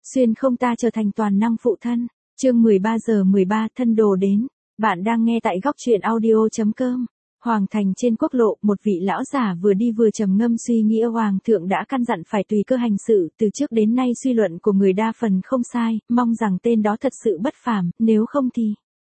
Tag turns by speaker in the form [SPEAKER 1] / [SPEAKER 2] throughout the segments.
[SPEAKER 1] Xuyên không ta trở thành toàn năng phụ thân. Chương 13 giờ 13 thân đồ đến. Bạn đang nghe tại góc truyện audio.com. Hoàng thành trên quốc lộ, một vị lão giả vừa đi vừa trầm ngâm suy nghĩ. Hoàng thượng đã căn dặn phải tùy cơ hành sự, từ trước đến nay suy luận của người đa phần không sai, mong rằng tên đó thật sự bất phàm, nếu không thì.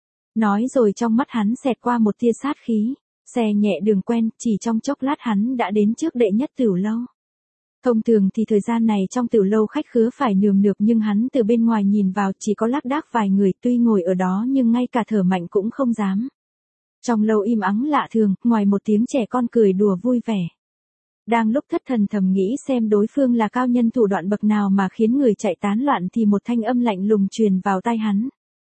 [SPEAKER 1] Nói rồi trong mắt hắn xẹt qua một tia sát khí. Xe nhẹ đường quen, chỉ trong chốc lát hắn đã đến trước đệ nhất tửu lâu. Thông thường thì thời gian này trong tửu lâu khách khứa phải nườm nượp, nhưng hắn từ bên ngoài nhìn vào chỉ có lác đác vài người, tuy ngồi ở đó nhưng ngay cả thở mạnh cũng không dám. Trong lâu im ắng lạ thường, ngoài một tiếng trẻ con cười đùa vui vẻ. Đang lúc thất thần thầm nghĩ xem đối phương là cao nhân thủ đoạn bậc nào mà khiến người chạy tán loạn, thì một thanh âm lạnh lùng truyền vào tai hắn.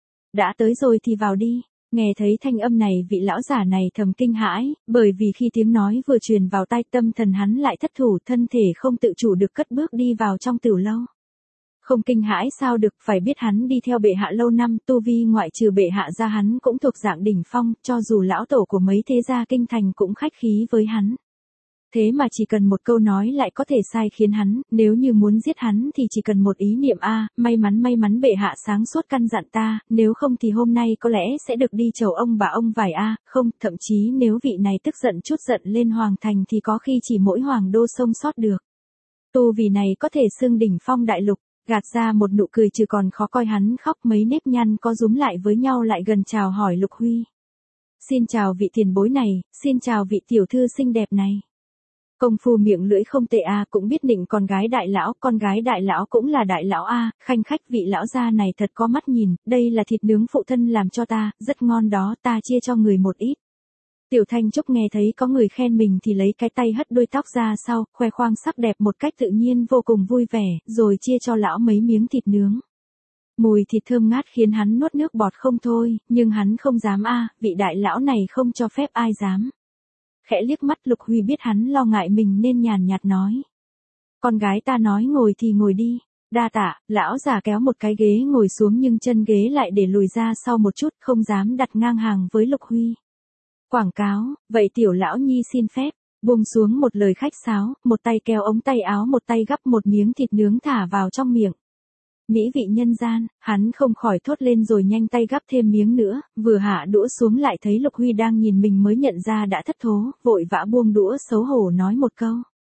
[SPEAKER 1] Đã tới rồi thì vào đi. Nghe thấy thanh âm này, vị lão giả này thầm kinh hãi, bởi vì khi tiếng nói vừa truyền vào tai, tâm thần hắn lại thất thủ, thân thể không tự chủ được cất bước đi vào trong tửu lâu. Không kinh hãi sao được, phải biết hắn đi theo bệ hạ lâu năm, tu vi ngoại trừ bệ hạ ra hắn cũng thuộc dạng đỉnh phong, cho dù lão tổ của mấy thế gia kinh thành cũng khách khí với hắn. Thế mà chỉ cần một câu nói lại có thể sai khiến hắn, nếu như muốn giết hắn thì chỉ cần một ý niệm may mắn bệ hạ sáng suốt căn dặn ta, nếu không thì hôm nay có lẽ sẽ được đi chầu ông bà ông vải không, thậm chí nếu vị này tức giận chút giận lên hoàng thành thì có khi chỉ mỗi hoàng đô sống sót được. Tu vì này có thể xưng đỉnh phong đại lục. Gạt ra một nụ cười trừ còn khó coi, hắn khóc mấy nếp nhăn có rúm lại với nhau lại gần chào hỏi Lục Huy. Xin chào vị tiền bối này, xin chào vị tiểu thư xinh đẹp này. Công phu miệng lưỡi không tệ cũng biết định con gái đại lão cũng là đại lão khanh khách vị lão gia này thật có mắt nhìn, đây là thịt nướng phụ thân làm cho ta, rất ngon đó, ta chia cho người một ít. Tiểu Thanh Trúc nghe thấy có người khen mình thì lấy cái tay hất đuôi tóc ra sau, khoe khoang sắc đẹp một cách tự nhiên vô cùng vui vẻ, rồi chia cho lão mấy miếng thịt nướng. Mùi thịt thơm ngát khiến hắn nuốt nước bọt không thôi, nhưng hắn không dám vị đại lão này không cho phép ai dám. Khẽ liếc mắt Lục Huy biết hắn lo ngại mình nên nhàn nhạt nói. Con gái ta nói ngồi thì ngồi đi. Đa tạ, lão già kéo một cái ghế ngồi xuống nhưng chân ghế lại để lùi ra sau một chút, không dám đặt ngang hàng với Lục Huy. Quảng cáo, vậy tiểu lão nhi xin phép, buông xuống một lời khách sáo, một tay kéo ống tay áo, một tay gắp một miếng thịt nướng thả vào trong miệng. Mỹ vị nhân gian, hắn không khỏi thốt lên rồi nhanh tay gắp thêm miếng nữa, vừa hạ đũa xuống lại thấy Lục Huy đang nhìn mình mới nhận ra đã thất thố, vội vã buông đũa xấu hổ nói một câu.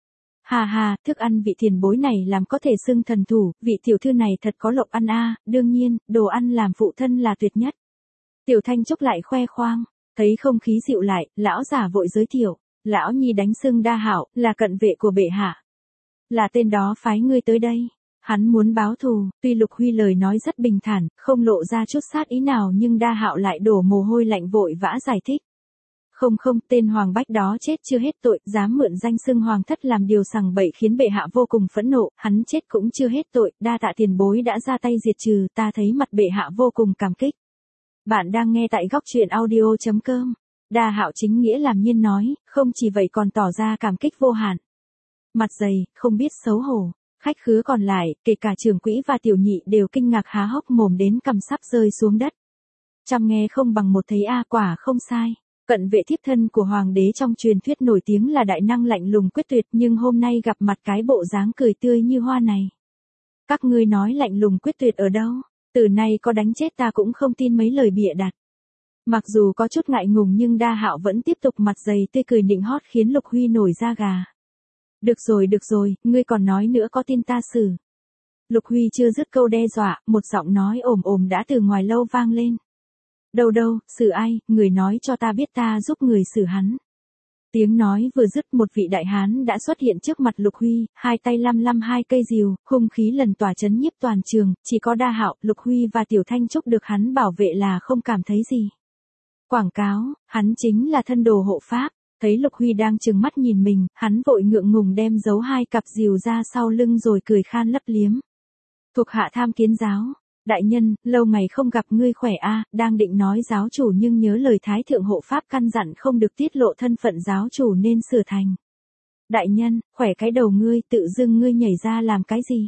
[SPEAKER 1] Hà, thức ăn vị tiền bối này làm có thể xưng thần thủ, vị tiểu thư này thật có lộc ăn đương nhiên, đồ ăn làm phụ thân là tuyệt nhất. Tiểu Thanh Trúc lại khoe khoang. Thấy không khí dịu lại, lão giả vội giới thiệu, lão nhi đánh xưng Đa Hạo, là cận vệ của bệ hạ. Là tên đó phái ngươi tới đây. Hắn muốn báo thù, tuy Lục Huy lời nói rất bình thản, không lộ ra chút sát ý nào nhưng Đa Hạo lại đổ mồ hôi lạnh vội vã giải thích. Không, tên Hoàng Bách đó chết chưa hết tội, dám mượn danh xưng Hoàng thất làm điều sằng bậy khiến bệ hạ vô cùng phẫn nộ, hắn chết cũng chưa hết tội, đa tạ tiền bối đã ra tay diệt trừ, ta thấy mặt bệ hạ vô cùng cảm kích. Bạn đang nghe tại góc truyện audio.com. Đa Hạo chính nghĩa làm nhiên nói, không chỉ vậy còn tỏ ra cảm kích vô hạn. Mặt dày, không biết xấu hổ. Khách khứa còn lại, kể cả trưởng quỹ và tiểu nhị đều kinh ngạc há hốc mồm đến cằm sắp rơi xuống đất. Chăm nghe không bằng một thấy quả không sai. Cận vệ thiếp thân của hoàng đế trong truyền thuyết nổi tiếng là đại năng lạnh lùng quyết tuyệt, nhưng hôm nay gặp mặt cái bộ dáng cười tươi như hoa này. Các ngươi nói lạnh lùng quyết tuyệt ở đâu? Từ nay có đánh chết ta cũng không tin mấy lời bịa đặt. Mặc dù có chút ngại ngùng nhưng Đa Hạo vẫn tiếp tục mặt dày tươi cười nịnh hót khiến Lục Huy nổi da gà. Được rồi, ngươi còn nói nữa có tin ta xử. Lục Huy chưa dứt câu đe dọa, một giọng nói ồm đã từ ngoài lâu vang lên. Đâu, xử ai, người nói cho ta biết ta giúp người xử hắn. Tiếng nói vừa dứt một vị đại hán đã xuất hiện trước mặt Lục Huy, hai tay lăm hai cây rìu, hung khí lần tỏa chấn nhiếp toàn trường, chỉ có Đa Hạo, Lục Huy và Tiểu Thanh Trúc được hắn bảo vệ là không cảm thấy gì. Quảng cáo, hắn chính là thân đồ hộ pháp, thấy Lục Huy đang trừng mắt nhìn mình, hắn vội ngượng ngùng đem giấu hai cặp rìu ra sau lưng rồi cười khan lấp liếm. Thuộc hạ tham kiến giáo. Đại nhân, lâu ngày không gặp ngươi khỏe đang định nói giáo chủ nhưng nhớ lời Thái Thượng Hộ Pháp căn dặn không được tiết lộ thân phận giáo chủ nên sửa thành. Đại nhân, khỏe cái đầu ngươi, tự dưng ngươi nhảy ra làm cái gì?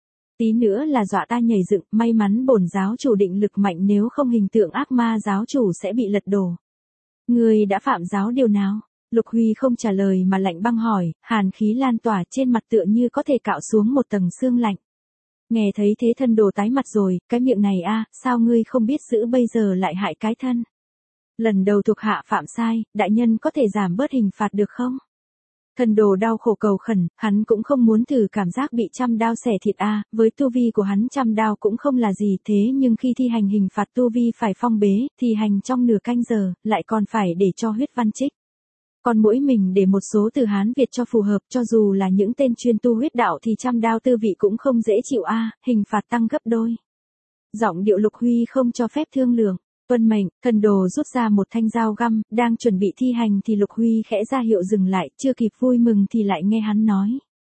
[SPEAKER 1] Tí nữa là dọa ta nhảy dựng, may mắn bổn giáo chủ định lực mạnh nếu không hình tượng ác ma giáo chủ sẽ bị lật đổ. Ngươi đã phạm giáo điều nào? Lục Huy không trả lời mà lạnh băng hỏi, hàn khí lan tỏa trên mặt tựa như có thể cạo xuống một tầng xương lạnh. Nghe thấy thế thân đồ tái mặt rồi, cái miệng này a, sao ngươi không biết giữ bây giờ lại hại cái thân. Lần đầu thuộc hạ phạm sai, đại nhân có thể giảm bớt hình phạt được không? Thân đồ đau khổ cầu khẩn, hắn cũng không muốn thử cảm giác bị trăm đao xẻ thịt a, với tu vi của hắn trăm đao cũng không là gì thế nhưng khi thi hành hình phạt tu vi phải phong bế, thì hành trong nửa canh giờ, lại còn phải để cho huyết văn trích. Còn mỗi mình để một số từ Hán Việt cho phù hợp cho dù là những tên chuyên tu huyết đạo thì trăm đao tư vị cũng không dễ chịu a, hình phạt tăng gấp đôi. Giọng điệu Lục Huy không cho phép thương lượng. Tuân mệnh, thần đồ rút ra một thanh dao găm, đang chuẩn bị thi hành thì Lục Huy khẽ ra hiệu dừng lại, chưa kịp vui mừng thì lại nghe hắn nói.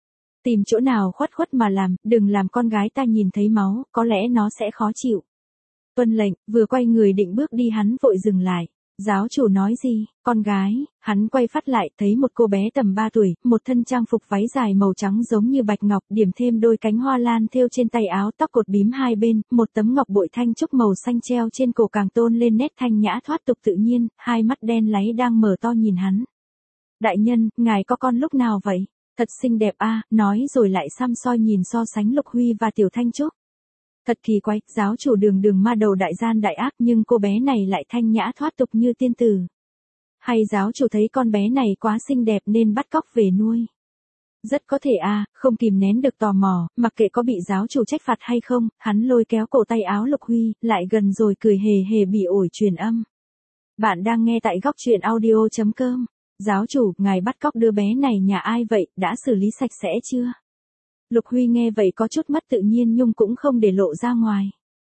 [SPEAKER 1] Tìm chỗ nào khuất khuất mà làm, đừng làm con gái ta nhìn thấy máu, có lẽ nó sẽ khó chịu. Tuân lệnh, vừa quay người định bước đi hắn vội dừng lại. Giáo chủ nói gì, con gái, hắn quay phát lại thấy một cô bé tầm 3 tuổi, một thân trang phục váy dài màu trắng giống như bạch ngọc điểm thêm đôi cánh hoa lan thêu trên tay áo tóc cột bím hai bên, một tấm ngọc bội thanh trúc màu xanh treo trên cổ càng tôn lên nét thanh nhã thoát tục tự nhiên, hai mắt đen láy đang mở to nhìn hắn. Đại nhân, ngài có con lúc nào vậy? Thật xinh đẹp a, nói rồi lại xăm soi nhìn so sánh Lục Huy và Tiểu Thanh Trúc. Thật kỳ quái, giáo chủ đường đường ma đầu đại gian đại ác nhưng cô bé này lại thanh nhã thoát tục như tiên tử. Hay giáo chủ thấy con bé này quá xinh đẹp nên bắt cóc về nuôi. Rất có thể a, không kìm nén được tò mò, mặc kệ có bị giáo chủ trách phạt hay không, hắn lôi kéo cổ tay áo Lục Huy, lại gần rồi cười hề hề bị ổi truyền âm. Bạn đang nghe tại góc truyện audio.com. Giáo chủ, ngài bắt cóc đứa bé này nhà ai vậy, đã xử lý sạch sẽ chưa? Lục Huy nghe vậy có chút mất tự nhiên nhưng cũng không để lộ ra ngoài.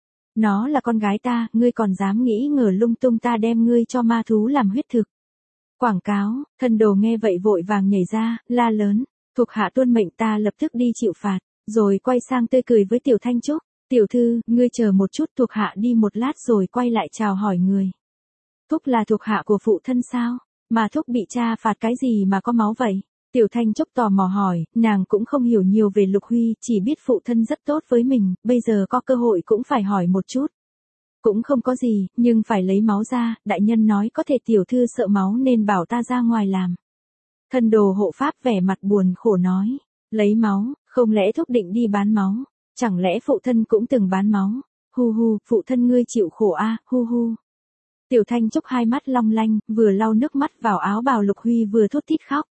[SPEAKER 1] Nó là con gái ta, ngươi còn dám nghĩ ngờ lung tung ta đem ngươi cho ma thú làm huyết thực. Quảng cáo, thần đồ nghe vậy vội vàng nhảy ra, la lớn, thuộc hạ tuân mệnh ta lập tức đi chịu phạt, rồi quay sang tươi cười với Tiểu Thanh Trúc, tiểu thư, ngươi chờ một chút thuộc hạ đi một lát rồi quay lại chào hỏi người. Thúc là thuộc hạ của phụ thân sao, mà thúc bị cha phạt cái gì mà có máu vậy? Tiểu Thanh Trúc tò mò hỏi, nàng cũng không hiểu nhiều về Lục Huy, chỉ biết phụ thân rất tốt với mình, bây giờ có cơ hội cũng phải hỏi một chút. Cũng không có gì, nhưng phải lấy máu ra, đại nhân nói có thể tiểu thư sợ máu nên bảo ta ra ngoài làm. Thần đồ hộ pháp vẻ mặt buồn khổ nói, lấy máu, không lẽ thúc định đi bán máu, chẳng lẽ phụ thân cũng từng bán máu, hu hu, phụ thân ngươi chịu khổ a, hu hu. Tiểu Thanh Trúc hai mắt long lanh, vừa lau nước mắt vào áo bào Lục Huy vừa thút thít khóc.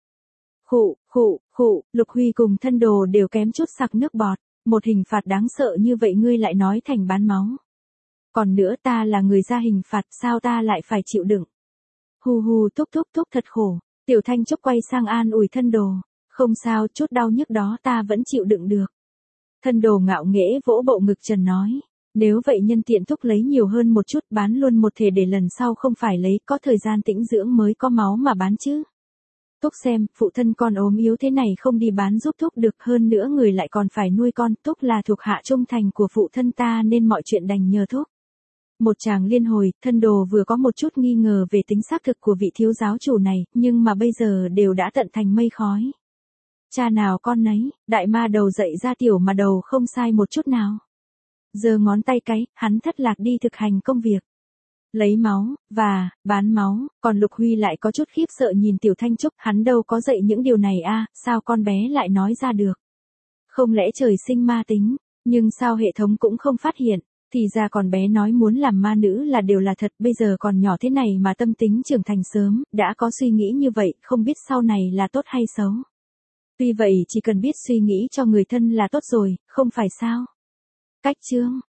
[SPEAKER 1] Khụ, Lục Huy cùng thân đồ đều kém chút sặc nước bọt, một hình phạt đáng sợ như vậy ngươi lại nói thành bán máu. Còn nữa ta là người ra hình phạt sao ta lại phải chịu đựng. Hu hu thúc thật khổ, Tiểu Thanh Trúc quay sang an ủi thân đồ, không sao chút đau nhức đó ta vẫn chịu đựng được. Thân đồ ngạo nghễ vỗ bộ ngực trần nói, nếu vậy nhân tiện thúc lấy nhiều hơn một chút bán luôn một thể để lần sau không phải lấy có thời gian tĩnh dưỡng mới có máu mà bán chứ. Thúc xem, phụ thân con ốm yếu thế này không đi bán giúp thúc được hơn nữa người lại còn phải nuôi con, thúc là thuộc hạ trung thành của phụ thân ta nên mọi chuyện đành nhờ thúc. Một chàng liên hồi, thân đồ vừa có một chút nghi ngờ về tính xác thực của vị thiếu giáo chủ này, nhưng mà bây giờ đều đã tận thành mây khói. Cha nào con nấy, đại ma đầu dạy ra tiểu mà đầu không sai một chút nào. Giơ ngón tay cái, hắn thất lạc đi thực hành công việc. Lấy máu, và, bán máu, còn Lục Huy lại có chút khiếp sợ nhìn Tiểu Thanh Trúc, hắn đâu có dạy những điều này a, sao con bé lại nói ra được. Không lẽ trời sinh ma tính, nhưng sao hệ thống cũng không phát hiện, thì ra còn bé nói muốn làm ma nữ là điều là thật, bây giờ còn nhỏ thế này mà tâm tính trưởng thành sớm, đã có suy nghĩ như vậy, không biết sau này là tốt hay xấu. Tuy vậy chỉ cần biết suy nghĩ cho người thân là tốt rồi, không phải sao. Cách chương